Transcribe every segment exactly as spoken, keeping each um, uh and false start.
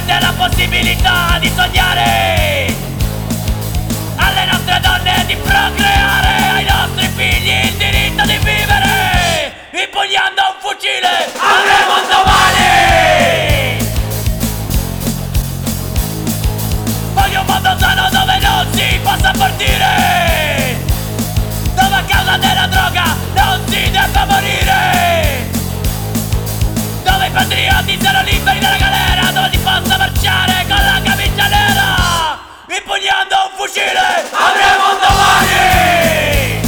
avete la possibilità di sognare, alle nostre donne di procreare, ai nostri figli il diritto di vivere, impugnando un fucile avremo un domani. Voglio un mondo sano dove non si possa partire, dove a causa della droga non si debba morire, dove i patrioti siano liberi dalla galera, dove si possa marciare con la camicia nera, impugnando un fucile avremo un domani.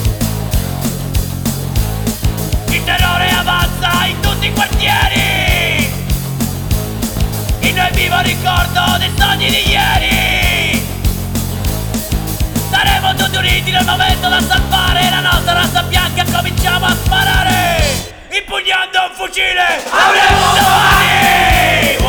Il terrore avanza in tutti i quartieri, in noi vivo ricordo dei sogni di ieri. Saremo tutti uniti nel momento da salvare la nostra razza bianca, cominciamo a sparare, impugnando un fucile avremo un domani.